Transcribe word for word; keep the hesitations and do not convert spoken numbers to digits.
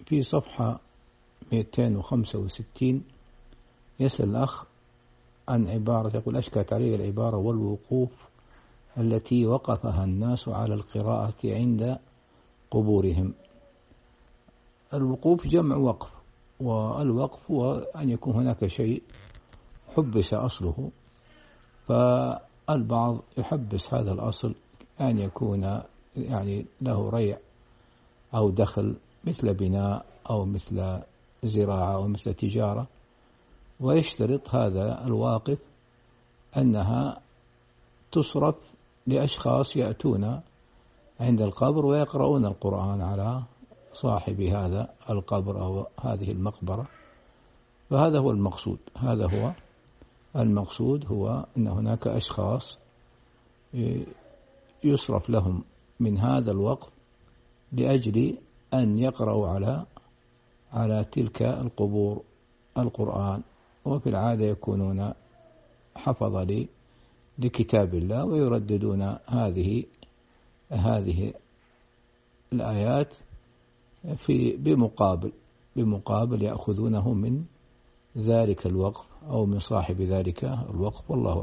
في صفحة مئتين وخمسة وستين يسأل الأخ عن عبارة، يقول: أشكلت علي العبارة والوقوف التي وقفها الناس على القراءة عند قبورهم. الوقوف جمع وقف، والوقف هو أن يكون هناك شيء حبس أصله، فالبعض يحبس هذا الأصل أن يكون يعني له ريع أو دخل، مثل بناء أو مثل زراعة أو مثل تجارة، ويشترط هذا الواقف أنها تصرف لأشخاص يأتون عند القبر ويقرؤون القرآن على صاحب هذا القبر أو هذه المقبرة. فهذا هو المقصود، هذا هو المقصود هو أن هناك أشخاص يصرف لهم من هذا الوقف لأجل أن يقرأوا على على تلك القبور القرآن، وفي العادة يكونون حفظ لكتاب الله ويرددون هذه هذه الآيات في بمقابل بمقابل يأخذونه من ذلك الوقف أو من صاحب ذلك الوقف، والله